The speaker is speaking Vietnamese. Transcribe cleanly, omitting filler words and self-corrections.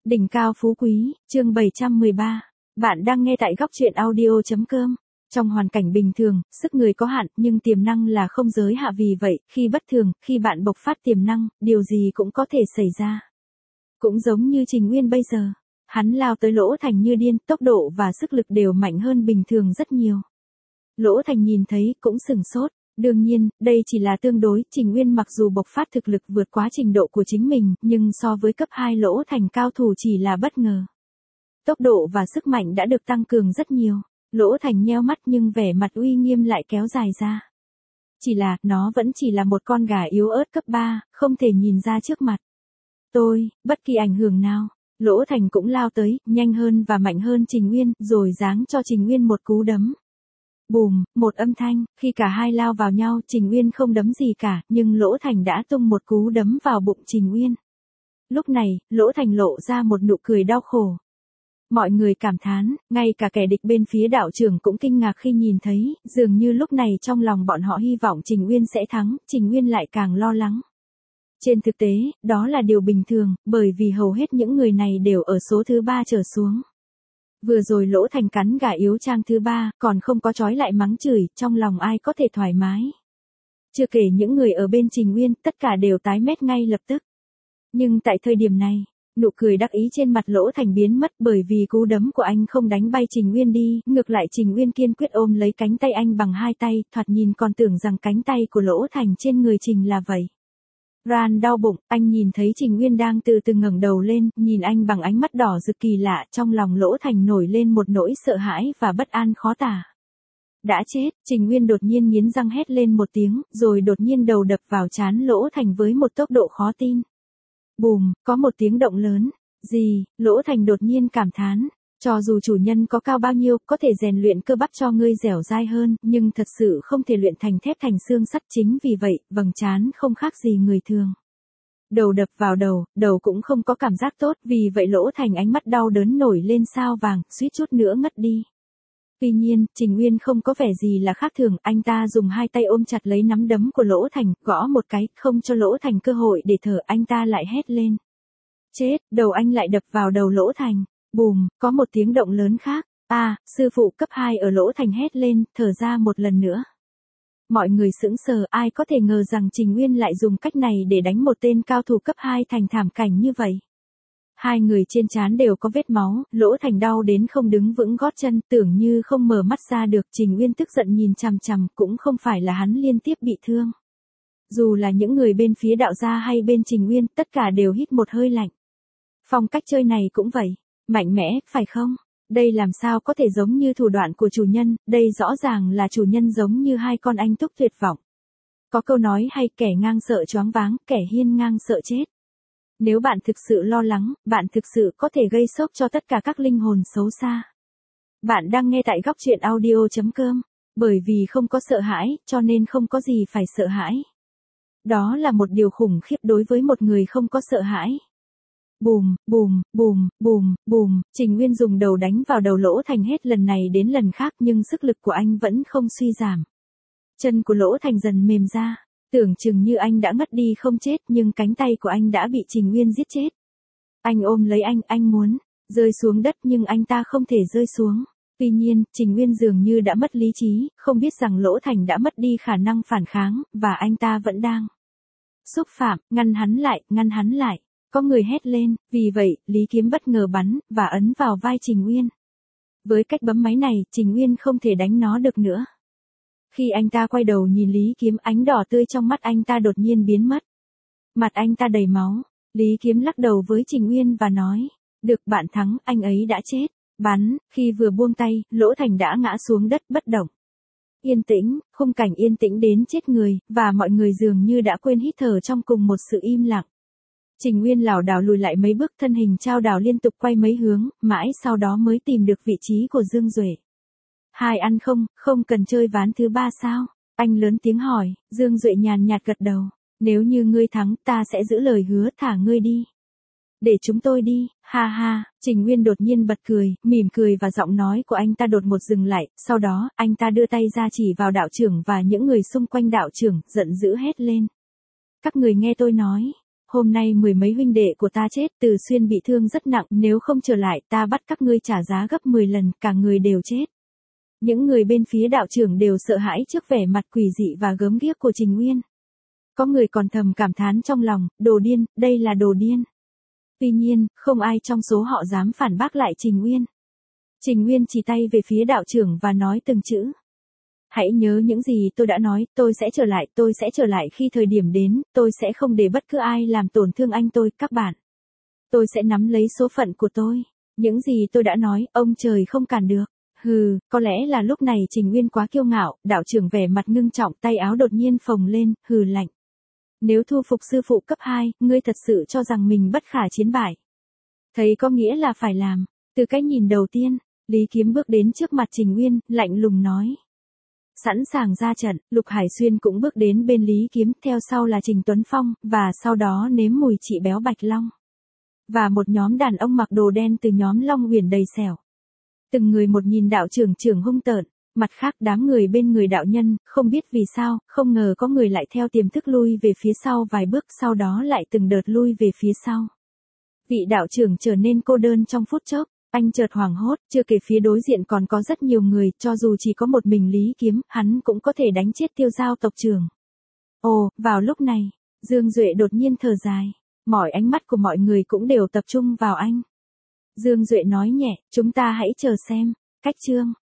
Đỉnh cao phú quý, chương 713. Bạn đang nghe tại góc truyện audio.com. Trong hoàn cảnh bình thường, sức người có hạn nhưng tiềm năng là không giới hạn, vì vậy, khi bất thường, khi bạn bộc phát tiềm năng, điều gì cũng có thể xảy ra. Cũng giống như Trình Nguyên bây giờ, hắn lao tới Lỗ Thành như điên, tốc độ và sức lực đều mạnh hơn bình thường rất nhiều. Lỗ Thành nhìn thấy cũng sửng sốt. Đương nhiên, đây chỉ là tương đối, Trình Nguyên mặc dù bộc phát thực lực vượt quá trình độ của chính mình, nhưng so với cấp 2 Lỗ Thành cao thủ chỉ là bất ngờ. Tốc độ và sức mạnh đã được tăng cường rất nhiều. Lỗ Thành nheo mắt nhưng vẻ mặt uy nghiêm lại kéo dài ra. Chỉ là, nó vẫn chỉ là một con gà yếu ớt cấp 3, không thể nhìn ra trước mặt bất kỳ ảnh hưởng nào. Lỗ Thành cũng lao tới, nhanh hơn và mạnh hơn Trình Nguyên, rồi giáng cho Trình Nguyên một cú đấm. Bùm, một âm thanh, khi cả hai lao vào nhau, Trình Nguyên không đấm gì cả, nhưng Lỗ Thành đã tung một cú đấm vào bụng Trình Nguyên. Lúc này, Lỗ Thành lộ ra một nụ cười đau khổ. Mọi người cảm thán, ngay cả kẻ địch bên phía đạo trưởng cũng kinh ngạc khi nhìn thấy, dường như lúc này trong lòng bọn họ hy vọng Trình Nguyên sẽ thắng, Trình Nguyên lại càng lo lắng. Trên thực tế, đó là điều bình thường, bởi vì hầu hết những người này đều ở số thứ 3 trở xuống. Vừa rồi Lỗ Thành cắn gà yếu trang thứ 3, còn không có trói lại mắng chửi, trong lòng ai có thể thoải mái. Chưa kể những người ở bên Trình Nguyên, tất cả đều tái mét ngay lập tức. Nhưng tại thời điểm này, nụ cười đắc ý trên mặt Lỗ Thành biến mất, bởi vì cú đấm của anh không đánh bay Trình Nguyên đi, ngược lại Trình Nguyên kiên quyết ôm lấy cánh tay anh bằng hai tay, thoạt nhìn còn tưởng rằng cánh tay của Lỗ Thành trên người Trình là vậy. Ran đau bụng, anh nhìn thấy Trình Nguyên đang từ từ ngẩng đầu lên, nhìn anh bằng ánh mắt đỏ rực kỳ lạ, trong lòng Lỗ Thành nổi lên một nỗi sợ hãi và bất an khó tả. Đã chết, Trình Nguyên đột nhiên nghiến răng hét lên một tiếng, rồi đột nhiên đầu đập vào trán Lỗ Thành với một tốc độ khó tin. Bùm, có một tiếng động lớn. Gì? Lỗ Thành đột nhiên cảm thán. Cho dù chủ nhân có cao bao nhiêu, có thể rèn luyện cơ bắp cho ngươi dẻo dai hơn, nhưng thật sự không thể luyện thành thép thành xương sắt, chính vì vậy, vầng trán không khác gì người thường. Đầu đập vào đầu cũng không có cảm giác tốt, vì vậy Lỗ Thành ánh mắt đau đớn nổi lên sao vàng, suýt chút nữa ngất đi. Tuy nhiên, Trình Nguyên không có vẻ gì là khác thường, anh ta dùng hai tay ôm chặt lấy nắm đấm của Lỗ Thành, gõ một cái, không cho Lỗ Thành cơ hội để thở, anh ta lại hét lên. Chết, đầu anh lại đập vào đầu Lỗ Thành. Bùm, có một tiếng động lớn khác. Sư phụ cấp 2 ở Lỗ Thành hét lên, thở ra một lần nữa. Mọi người sững sờ, ai có thể ngờ rằng Trình Nguyên lại dùng cách này để đánh một tên cao thủ cấp 2 thành thảm cảnh như vậy. Hai người trên trán đều có vết máu, Lỗ Thành đau đến không đứng vững gót chân, tưởng như không mở mắt ra được. Trình Nguyên tức giận nhìn chằm chằm, cũng không phải là hắn liên tiếp bị thương. Dù là những người bên phía đạo gia hay bên Trình Nguyên, tất cả đều hít một hơi lạnh. Phong cách chơi này cũng vậy. Mạnh mẽ, phải không? Đây làm sao có thể giống như thủ đoạn của chủ nhân, đây rõ ràng là chủ nhân giống như hai con anh túc tuyệt vọng. Có câu nói hay, kẻ ngang sợ choáng váng, kẻ hiên ngang sợ chết. Nếu bạn thực sự lo lắng, bạn thực sự có thể gây sốc cho tất cả các linh hồn xấu xa. Bạn đang nghe tại góc truyện audio.com, bởi vì không có sợ hãi, cho nên không có gì phải sợ hãi. Đó là một điều khủng khiếp đối với một người không có sợ hãi. Bùm, bùm, bùm, bùm, bùm, Trình Nguyên dùng đầu đánh vào đầu Lỗ Thành hết lần này đến lần khác, nhưng sức lực của anh vẫn không suy giảm. Chân của Lỗ Thành dần mềm ra, tưởng chừng như anh đã ngất đi không chết, nhưng cánh tay của anh đã bị Trình Nguyên giết chết. Anh ôm lấy anh muốn rơi xuống đất nhưng anh ta không thể rơi xuống. Tuy nhiên, Trình Nguyên dường như đã mất lý trí, không biết rằng Lỗ Thành đã mất đi khả năng phản kháng, và anh ta vẫn đang xúc phạm, ngăn hắn lại. Có người hét lên, vì vậy, Lý Kiếm bất ngờ bắn, và ấn vào vai Trình Nguyên. Với cách bấm máy này, Trình Nguyên không thể đánh nó được nữa. Khi anh ta quay đầu nhìn Lý Kiếm, ánh đỏ tươi trong mắt anh ta đột nhiên biến mất. Mặt anh ta đầy máu. Lý Kiếm lắc đầu với Trình Nguyên và nói, được, bạn thắng, anh ấy đã chết. Bắn, khi vừa buông tay, Lỗ Thành đã ngã xuống đất bất động. Yên tĩnh, khung cảnh yên tĩnh đến chết người, và mọi người dường như đã quên hít thở trong cùng một sự im lặng. Trình Nguyên lảo đảo lùi lại mấy bước, thân hình chao đảo liên tục quay mấy hướng, mãi sau đó mới tìm được vị trí của Dương Duệ. Hai ăn không cần chơi ván thứ 3 sao? Anh lớn tiếng hỏi. Dương Duệ nhàn nhạt gật đầu. Nếu như ngươi thắng, ta sẽ giữ lời hứa, thả ngươi đi. Để chúng tôi đi, ha ha. Trình Nguyên đột nhiên bật cười, mỉm cười, và giọng nói của anh ta đột ngột dừng lại, sau đó, anh ta đưa tay ra chỉ vào đạo trưởng và những người xung quanh đạo trưởng, giận dữ hét lên. Các người nghe tôi nói. hôm nay mười mấy huynh đệ của ta chết, Từ Xuyên bị thương rất nặng, nếu không trở lại ta bắt các ngươi trả giá gấp 10 lần, cả người đều chết. Những người bên phía đạo trưởng đều sợ hãi trước vẻ mặt quỷ dị và gớm ghiếc của Trình Uyên. Có người còn thầm cảm thán trong lòng, đồ điên, đây là đồ điên. Tuy nhiên, không ai trong số họ dám phản bác lại Trình Uyên. Trình Uyên chỉ tay về phía đạo trưởng và nói từng chữ. Hãy nhớ những gì tôi đã nói, tôi sẽ trở lại khi thời điểm đến, tôi sẽ không để bất cứ ai làm tổn thương anh tôi, các bạn. Tôi sẽ nắm lấy số phận của tôi. Những gì tôi đã nói, ông trời không cản được. Hừ, có lẽ là lúc này Trình Uyên quá kiêu ngạo, đạo trưởng vẻ mặt ngưng trọng, tay áo đột nhiên phồng lên, hừ lạnh. Nếu thu phục sư phụ cấp 2, ngươi thật sự cho rằng mình bất khả chiến bại. Thấy có nghĩa là phải làm. Từ cái nhìn đầu tiên, Lý Kiếm bước đến trước mặt Trình Uyên, lạnh lùng nói. Sẵn sàng ra trận, Lục Hải Xuyên cũng bước đến bên Lý Kiếm, theo sau là Trình Tuấn Phong, và sau đó nếm mùi chị béo Bạch Long. Và một nhóm đàn ông mặc đồ đen từ nhóm Long Huyền đầy sẻo. Từng người một nhìn đạo trưởng hung tợn, mặt khác đám người bên người đạo nhân, không biết vì sao, không ngờ có người lại theo tiềm thức lui về phía sau vài bước, sau đó lại từng đợt lui về phía sau. Vị đạo trưởng trở nên cô đơn trong phút chốc, anh chợt hoảng hốt, chưa kể phía đối diện còn có rất nhiều người, cho dù chỉ có một mình Lý Kiếm, hắn cũng có thể đánh chết Tiêu Giao tộc trưởng. Ồ, vào lúc này, Dương Duệ đột nhiên thở dài, mọi ánh mắt của mọi người cũng đều tập trung vào anh. Dương Duệ nói nhẹ, chúng ta hãy chờ xem, cách chương.